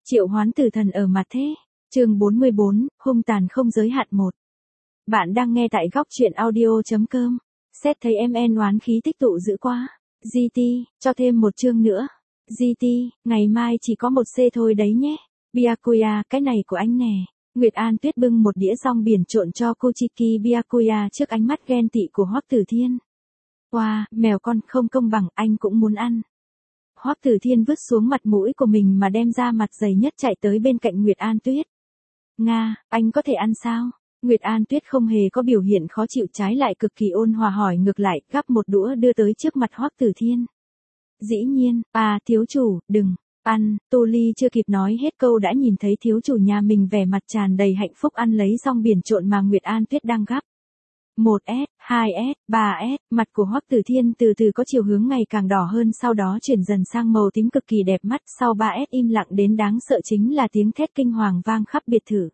Triệu hoán tử thần ở mặt thế. Chương 44, hung tàn không giới hạn 1. Bạn đang nghe tại góc truyện audio.com. Xét thấy MN oán khí tích tụ dữ quá. GT, cho thêm một chương nữa. GT, ngày mai chỉ có một C thôi đấy nhé. Byakuya, cái này của anh nè. Nguyệt An Tuyết bưng một đĩa rong biển trộn cho Kuchiki Byakuya trước ánh mắt ghen tị của Hoắc Tử Thiên. Wow, mèo con không công bằng, anh cũng muốn ăn. Hoắc Tử Thiên vứt xuống mặt mũi của mình mà đem ra mặt dày nhất chạy tới bên cạnh Nguyệt An Tuyết. Nga, anh có thể ăn sao? Nguyệt An Tuyết không hề có biểu hiện khó chịu, trái lại cực kỳ ôn hòa hỏi ngược lại, gắp một đũa đưa tới trước mặt Hoắc Tử Thiên. Dĩ nhiên, thiếu chủ, đừng ăn. Tô Ly chưa kịp nói hết câu đã nhìn thấy thiếu chủ nhà mình vẻ mặt tràn đầy hạnh phúc ăn lấy rong biển trộn mà Nguyệt An Tuyết đang gắp. 1S, 2S, 3S, mặt của Hoắc Tử Thiên từ từ có chiều hướng ngày càng đỏ hơn, sau đó chuyển dần sang màu tím cực kỳ đẹp mắt, sau 3S im lặng đến đáng sợ chính là tiếng thét kinh hoàng vang khắp biệt thự.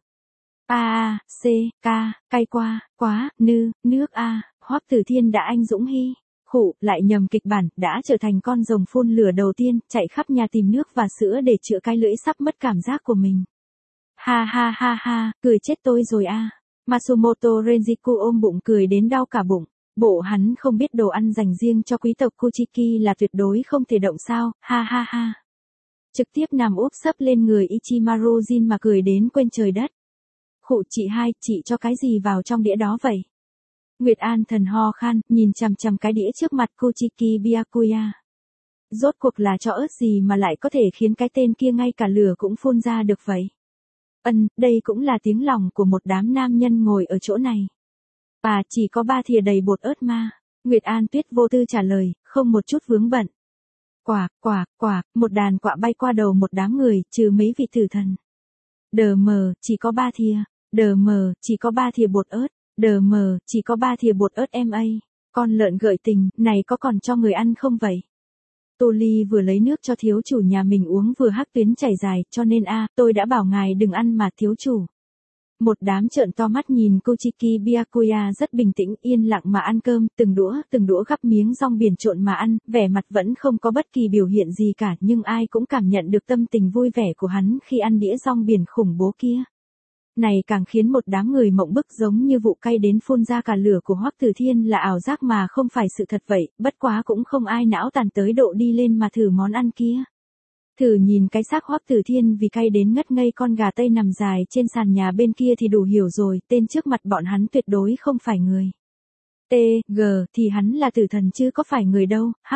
C, K, cay quá, nước Hoắc Tử Thiên đã anh dũng hy, khụ, lại nhầm kịch bản, đã trở thành con rồng phun lửa đầu tiên, chạy khắp nhà tìm nước và sữa để chữa cái lưỡi sắp mất cảm giác của mình. Ha, cười chết tôi rồi Matsumoto Renjiku ôm bụng cười đến đau cả bụng. Bộ hắn không biết đồ ăn dành riêng cho quý tộc Kuchiki là tuyệt đối không thể động sao, ha. Trực tiếp nằm úp sấp lên người Ichimaru Jin mà cười đến quên trời đất. Khụ chị hai, chị cho cái gì vào trong đĩa đó vậy? Nguyệt An thần ho khan, nhìn chằm cái đĩa trước mặt Kuchiki Byakuya. Rốt cuộc là cho ớt gì mà lại có thể khiến cái tên kia ngay cả lửa cũng phun ra được vậy? Đây cũng là tiếng lòng của một đám nam nhân ngồi ở chỗ này. Chỉ có 3 thìa đầy bột ớt ma. Nguyệt An Tuyết vô tư trả lời, không một chút vướng bận. Quả, một đàn quạ bay qua đầu một đám người, trừ mấy vị tử thần. Chỉ có 3 thìa. Chỉ có 3 thìa bột ớt. Chỉ có 3 thìa bột ớt MA. Con lợn gợi tình, này có còn cho người ăn không vậy? Tô Ly vừa lấy nước cho thiếu chủ nhà mình uống vừa hắc tuyến chảy dài, cho nên tôi đã bảo ngài đừng ăn mà thiếu chủ. Một đám trợn to mắt nhìn Kuchiki Byakuya rất bình tĩnh yên lặng mà ăn cơm, từng đũa gắp miếng rong biển trộn mà ăn, vẻ mặt vẫn không có bất kỳ biểu hiện gì cả, nhưng ai cũng cảm nhận được tâm tình vui vẻ của hắn khi ăn đĩa rong biển khủng bố kia. Này càng khiến một đám người mộng bức giống như vụ cay đến phun ra cả lửa của Hoắc Tử Thiên là ảo giác mà không phải sự thật vậy, bất quá cũng không ai não tàn tới độ đi lên mà thử món ăn kia. Thử nhìn cái xác Hoắc Tử Thiên vì cay đến ngất ngây con gà tây nằm dài trên sàn nhà bên kia thì đủ hiểu rồi, tên trước mặt bọn hắn tuyệt đối không phải người. Thì hắn là tử thần chứ có phải người đâu, hắc.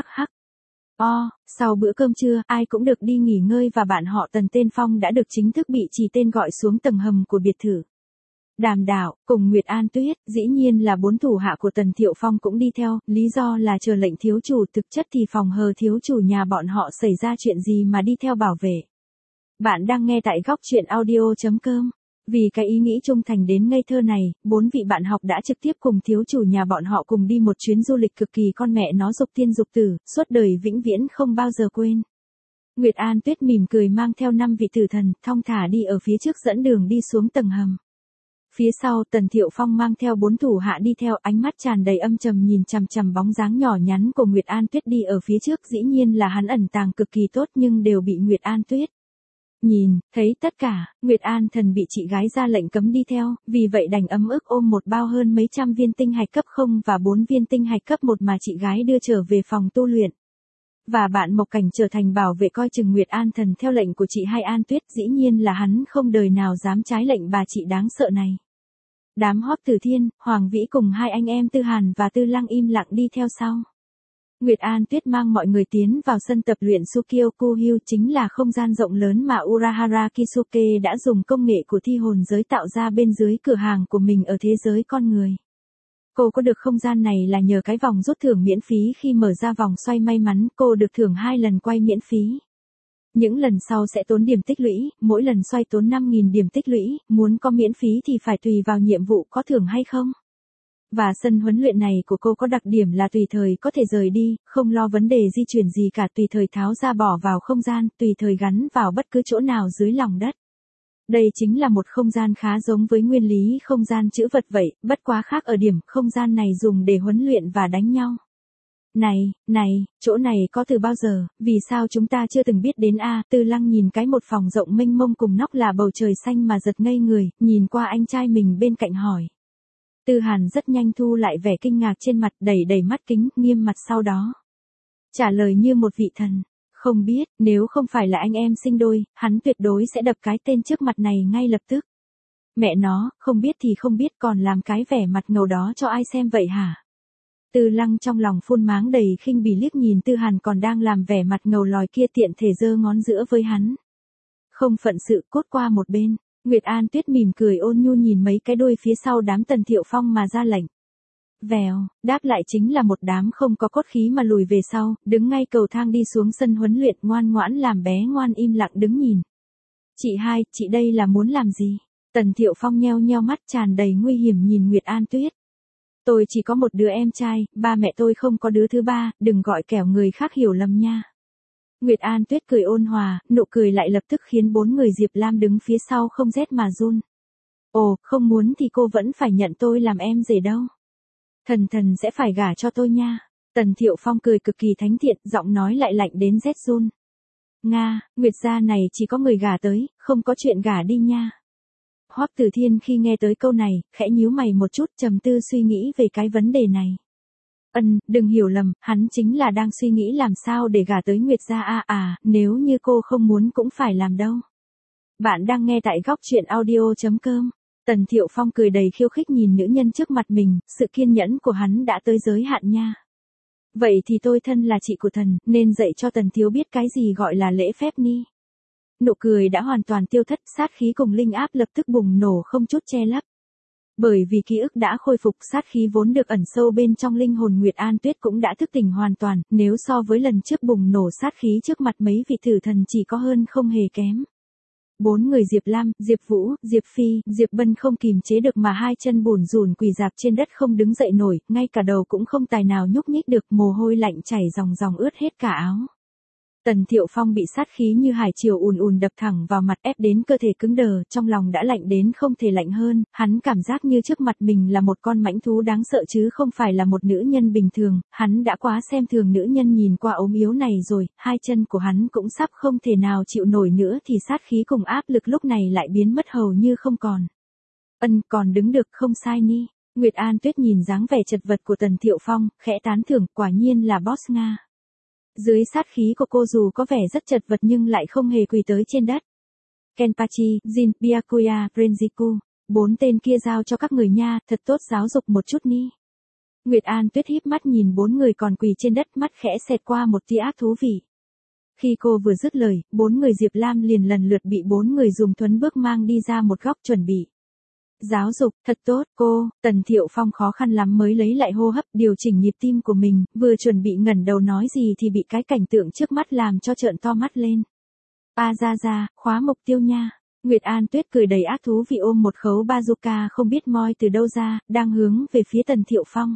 Sau bữa cơm trưa, ai cũng được đi nghỉ ngơi và bạn họ Tần tên Phong đã được chính thức bị trì tên gọi xuống tầng hầm của biệt thự. Đàm Đạo, cùng Nguyệt An Tuyết, dĩ nhiên là 4 thủ hạ của Tần Thiệu Phong cũng đi theo, lý do là chờ lệnh thiếu chủ, thực chất thì phòng hờ thiếu chủ nhà bọn họ xảy ra chuyện gì mà đi theo bảo vệ. Bạn đang nghe tại góc truyện audio.com. Vì cái ý nghĩ trung thành đến ngây thơ này, 4 vị bạn học đã trực tiếp cùng thiếu chủ nhà bọn họ cùng đi một chuyến du lịch cực kỳ con mẹ nó dục tiên dục tử, suốt đời vĩnh viễn không bao giờ quên. Nguyệt An Tuyết mỉm cười mang theo 5 vị tử thần, thong thả đi ở phía trước dẫn đường đi xuống tầng hầm. Phía sau Tần Thiệu Phong mang theo 4 thủ hạ đi theo, ánh mắt tràn đầy âm trầm nhìn chằm bóng dáng nhỏ nhắn của Nguyệt An Tuyết đi ở phía trước, dĩ nhiên là hắn ẩn tàng cực kỳ tốt nhưng đều bị Nguyệt An Tuyết nhìn thấy tất cả. Nguyệt An thần bị chị gái ra lệnh cấm đi theo, vì vậy đành ấm ức ôm một bao hơn mấy trăm viên tinh hạch cấp 0 và 4 viên tinh hạch cấp 1 mà chị gái đưa trở về phòng tu luyện. Và bạn Mộc Cảnh trở thành bảo vệ coi chừng Nguyệt An thần theo lệnh của chị hai An Tuyết, dĩ nhiên là hắn không đời nào dám trái lệnh bà chị đáng sợ này. Đám Hoắc Tử Thiên, Hoàng Vĩ cùng hai anh em Tư Hàn và Tư Lăng im lặng đi theo sau. Nguyệt An Tuyết mang mọi người tiến vào sân tập luyện Sukyoku-hyu, chính là không gian rộng lớn mà Urahara Kisuke đã dùng công nghệ của thi hồn giới tạo ra bên dưới cửa hàng của mình ở thế giới con người. Cô có được không gian này là nhờ cái vòng rút thưởng miễn phí, khi mở ra vòng xoay may mắn, cô được thưởng 2 lần quay miễn phí. Những lần sau sẽ tốn điểm tích lũy, mỗi lần xoay tốn 5.000 điểm tích lũy, muốn có miễn phí thì phải tùy vào nhiệm vụ có thưởng hay không. Và sân huấn luyện này của cô có đặc điểm là tùy thời có thể rời đi, không lo vấn đề di chuyển gì cả, tùy thời tháo ra bỏ vào không gian, tùy thời gắn vào bất cứ chỗ nào dưới lòng đất. Đây chính là một không gian khá giống với nguyên lý không gian trữ vật vậy, bất quá khác ở điểm không gian này dùng để huấn luyện và đánh nhau. Này, chỗ này có từ bao giờ, vì sao chúng ta chưa từng biết đến a? Tư Lăng nhìn cái một phòng rộng mênh mông cùng nóc là bầu trời xanh mà giật ngây người, nhìn qua anh trai mình bên cạnh hỏi. Tư Hàn rất nhanh thu lại vẻ kinh ngạc trên mặt, đẩy đẩy mắt kính, nghiêm mặt sau đó. Trả lời như một vị thần. Không biết, nếu không phải là anh em sinh đôi, hắn tuyệt đối sẽ đập cái tên trước mặt này ngay lập tức. Mẹ nó, không biết thì không biết, còn làm cái vẻ mặt ngầu đó cho ai xem vậy hả? Tư Lăng trong lòng phun máng đầy khinh bỉ liếc nhìn Tư Hàn còn đang làm vẻ mặt ngầu lòi kia, tiện thể giơ ngón giữa với hắn. Không phận sự, cốt qua một bên. Nguyệt An Tuyết mỉm cười ôn nhu nhìn mấy cái đuôi phía sau đám Tần Thiệu Phong mà ra lệnh. Vèo, đáp lại chính là một đám không có cốt khí mà lùi về sau, đứng ngay cầu thang đi xuống sân huấn luyện, ngoan ngoãn làm bé ngoan im lặng đứng nhìn. Chị hai, chị đây là muốn làm gì? Tần Thiệu Phong nheo nheo mắt tràn đầy nguy hiểm nhìn Nguyệt An Tuyết. Tôi chỉ có một đứa em trai, ba mẹ tôi không có đứa thứ ba, đừng gọi kẻo người khác hiểu lầm nha. Nguyệt An Tuyết cười ôn hòa, nụ cười lại lập tức khiến bốn người Diệp Lam đứng phía sau không rét mà run. Ồ, không muốn thì cô vẫn phải nhận tôi làm em rể đâu. Thần sẽ phải gả cho tôi nha. Tần Thiệu Phong cười cực kỳ thánh thiện, giọng nói lại lạnh đến rét run. Nga, Nguyệt gia này chỉ có người gả tới, không có chuyện gả đi nha. Hoắc Tử Thiên khi nghe tới câu này, khẽ nhíu mày một chút, trầm tư suy nghĩ về cái vấn đề này. Đừng hiểu lầm, hắn chính là đang suy nghĩ làm sao để gả tới Nguyệt gia nếu như cô không muốn cũng phải làm đâu. Bạn đang nghe tại góc truyện audio.com. Tần Thiệu Phong cười đầy khiêu khích nhìn nữ nhân trước mặt mình, sự kiên nhẫn của hắn đã tới giới hạn nha. Vậy thì tôi thân là chị của thần, nên dạy cho Tần thiếu biết cái gì gọi là lễ phép ni. Nụ cười đã hoàn toàn tiêu thất, sát khí cùng linh áp lập tức bùng nổ không chút che lấp. Bởi vì ký ức đã khôi phục, sát khí vốn được ẩn sâu bên trong linh hồn Nguyệt An Tuyết cũng đã thức tỉnh hoàn toàn, nếu so với lần trước bùng nổ sát khí trước mặt mấy vị thử thần chỉ có hơn không hề kém. Bốn người Diệp Lam, Diệp Vũ, Diệp Phi, Diệp Bân không kìm chế được mà hai chân bủn rủn quỳ rạp trên đất không đứng dậy nổi, ngay cả đầu cũng không tài nào nhúc nhích được, mồ hôi lạnh chảy ròng ròng ướt hết cả áo. Tần Thiệu Phong bị sát khí như hải triều ùn ùn đập thẳng vào mặt, ép đến cơ thể cứng đờ, trong lòng đã lạnh đến không thể lạnh hơn, hắn cảm giác như trước mặt mình là một con mãnh thú đáng sợ chứ không phải là một nữ nhân bình thường, hắn đã quá xem thường nữ nhân nhìn qua ốm yếu này rồi, hai chân của hắn cũng sắp không thể nào chịu nổi nữa thì sát khí cùng áp lực lúc này lại biến mất hầu như không còn. Còn đứng được không sai ni. Nguyệt An Tuyết nhìn dáng vẻ chật vật của Tần Thiệu Phong, khẽ tán thưởng, quả nhiên là boss Nga. Dưới sát khí của cô dù có vẻ rất chật vật nhưng lại không hề quỳ tới trên đất. Kenpachi, Jin, Byakuya, Renjiku, 4 tên kia giao cho các người nha, thật tốt giáo dục một chút ni. Nguyệt An Tuyết híp mắt nhìn 4 người còn quỳ trên đất, mắt khẽ xẹt qua một tia ác thú vị. Khi cô vừa dứt lời, 4 người Diệp Lam liền lần lượt bị 4 người dùng thuấn bước mang đi ra một góc chuẩn bị. Giáo dục, thật tốt, cô. Tần Thiệu Phong khó khăn lắm mới lấy lại hô hấp, điều chỉnh nhịp tim của mình, vừa chuẩn bị ngẩng đầu nói gì thì bị cái cảnh tượng trước mắt làm cho trợn to mắt lên. Ra, khóa mục tiêu nha. Nguyệt An Tuyết cười đầy ác thú vị ôm một khấu bazooka không biết moi từ đâu ra, đang hướng về phía Tần Thiệu Phong.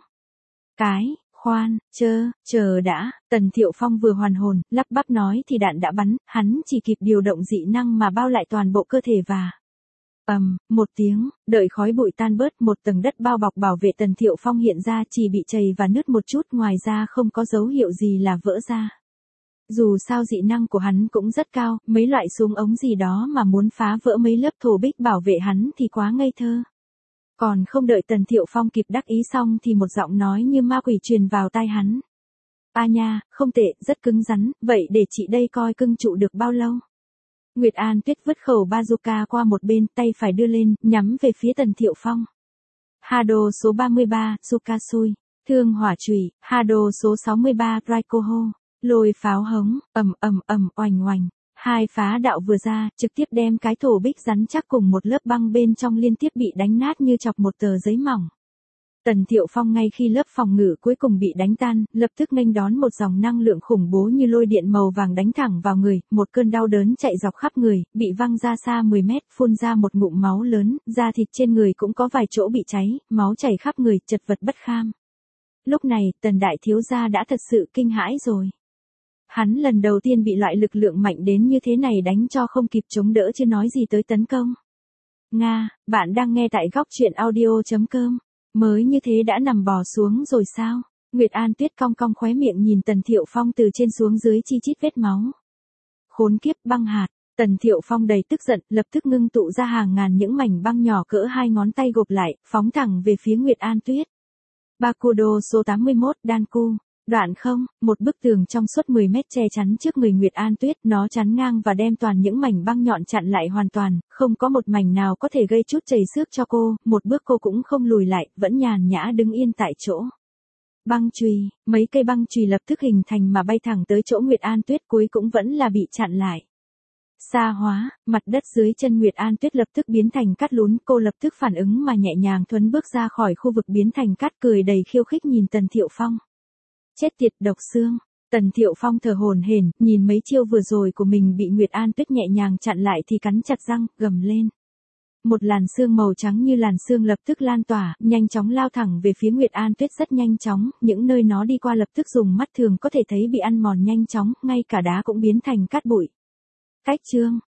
Khoan, chờ đã, Tần Thiệu Phong vừa hoàn hồn, lắp bắp nói thì đạn đã bắn, hắn chỉ kịp điều động dị năng mà bao lại toàn bộ cơ thể và... một tiếng, đợi khói bụi tan bớt, một tầng đất bao bọc bảo vệ Tần Thiệu Phong hiện ra chỉ bị chày và nứt một chút, ngoài ra không có dấu hiệu gì là vỡ ra. Dù sao dị năng của hắn cũng rất cao, mấy loại súng ống gì đó mà muốn phá vỡ mấy lớp thổ bích bảo vệ hắn thì quá ngây thơ. Còn không đợi Tần Thiệu Phong kịp đắc ý xong thì một giọng nói như ma quỷ truyền vào tai hắn. Nha, không tệ, rất cứng rắn, vậy để chị đây coi cưng trụ được bao lâu. Nguyệt An Tuyết vứt khẩu bazooka qua một bên, tay phải đưa lên, nhắm về phía Tần Thiệu Phong. Hado số 33, Sukasui. Thương hỏa chùy, Hado số 63, Raikoho. Lôi pháo hống, oành oành. Hai phá đạo vừa ra, trực tiếp đem cái thổ bích rắn chắc cùng một lớp băng bên trong liên tiếp bị đánh nát như chọc một tờ giấy mỏng. Tần Thiệu Phong ngay khi lớp phòng ngự cuối cùng bị đánh tan, lập tức nghênh đón một dòng năng lượng khủng bố như lôi điện màu vàng đánh thẳng vào người, một cơn đau đớn chạy dọc khắp người, bị văng ra xa 10 mét, phun ra một ngụm máu lớn, da thịt trên người cũng có vài chỗ bị cháy, máu chảy khắp người, chật vật bất kham. Lúc này, Tần đại thiếu gia đã thật sự kinh hãi rồi. Hắn lần đầu tiên bị loại lực lượng mạnh đến như thế này đánh cho không kịp chống đỡ chứ nói gì tới tấn công. Nga, bạn đang nghe tại góc truyện audio.com. Mới như thế đã nằm bò xuống rồi sao? Nguyệt An Tuyết cong cong khóe miệng nhìn Tần Thiệu Phong từ trên xuống dưới chi chít vết máu. Khốn kiếp, băng hạt. Tần Thiệu Phong đầy tức giận, lập tức ngưng tụ ra hàng ngàn những mảnh băng nhỏ cỡ 2 ngón tay gộp lại, phóng thẳng về phía Nguyệt An Tuyết. Bakudo số 81, Danku. Đoạn không, một bức tường trong suốt 10 mét che chắn trước người Nguyệt An Tuyết, nó chắn ngang và đem toàn những mảnh băng nhọn chặn lại hoàn toàn, không có một mảnh nào có thể gây chút chảy xước cho cô, một bước cô cũng không lùi lại, vẫn nhàn nhã đứng yên tại chỗ. Băng chùy, mấy cây băng chùy lập tức hình thành mà bay thẳng tới chỗ Nguyệt An Tuyết, cuối cũng vẫn là bị chặn lại. Xa hóa, mặt đất dưới chân Nguyệt An Tuyết lập tức biến thành cát lún, cô lập tức phản ứng mà nhẹ nhàng thuấn bước ra khỏi khu vực biến thành cát, cười đầy khiêu khích nhìn Tần Thiệu Phong. Chết tiệt, độc xương. Tần Thiệu Phong thở hổn hển, nhìn mấy chiêu vừa rồi của mình bị Nguyệt An Tuyết nhẹ nhàng chặn lại thì cắn chặt răng, gầm lên. Một làn sương màu trắng như làn sương lập tức lan tỏa, nhanh chóng lao thẳng về phía Nguyệt An Tuyết rất nhanh chóng, những nơi nó đi qua lập tức dùng mắt thường có thể thấy bị ăn mòn nhanh chóng, ngay cả đá cũng biến thành cát bụi. Cách chương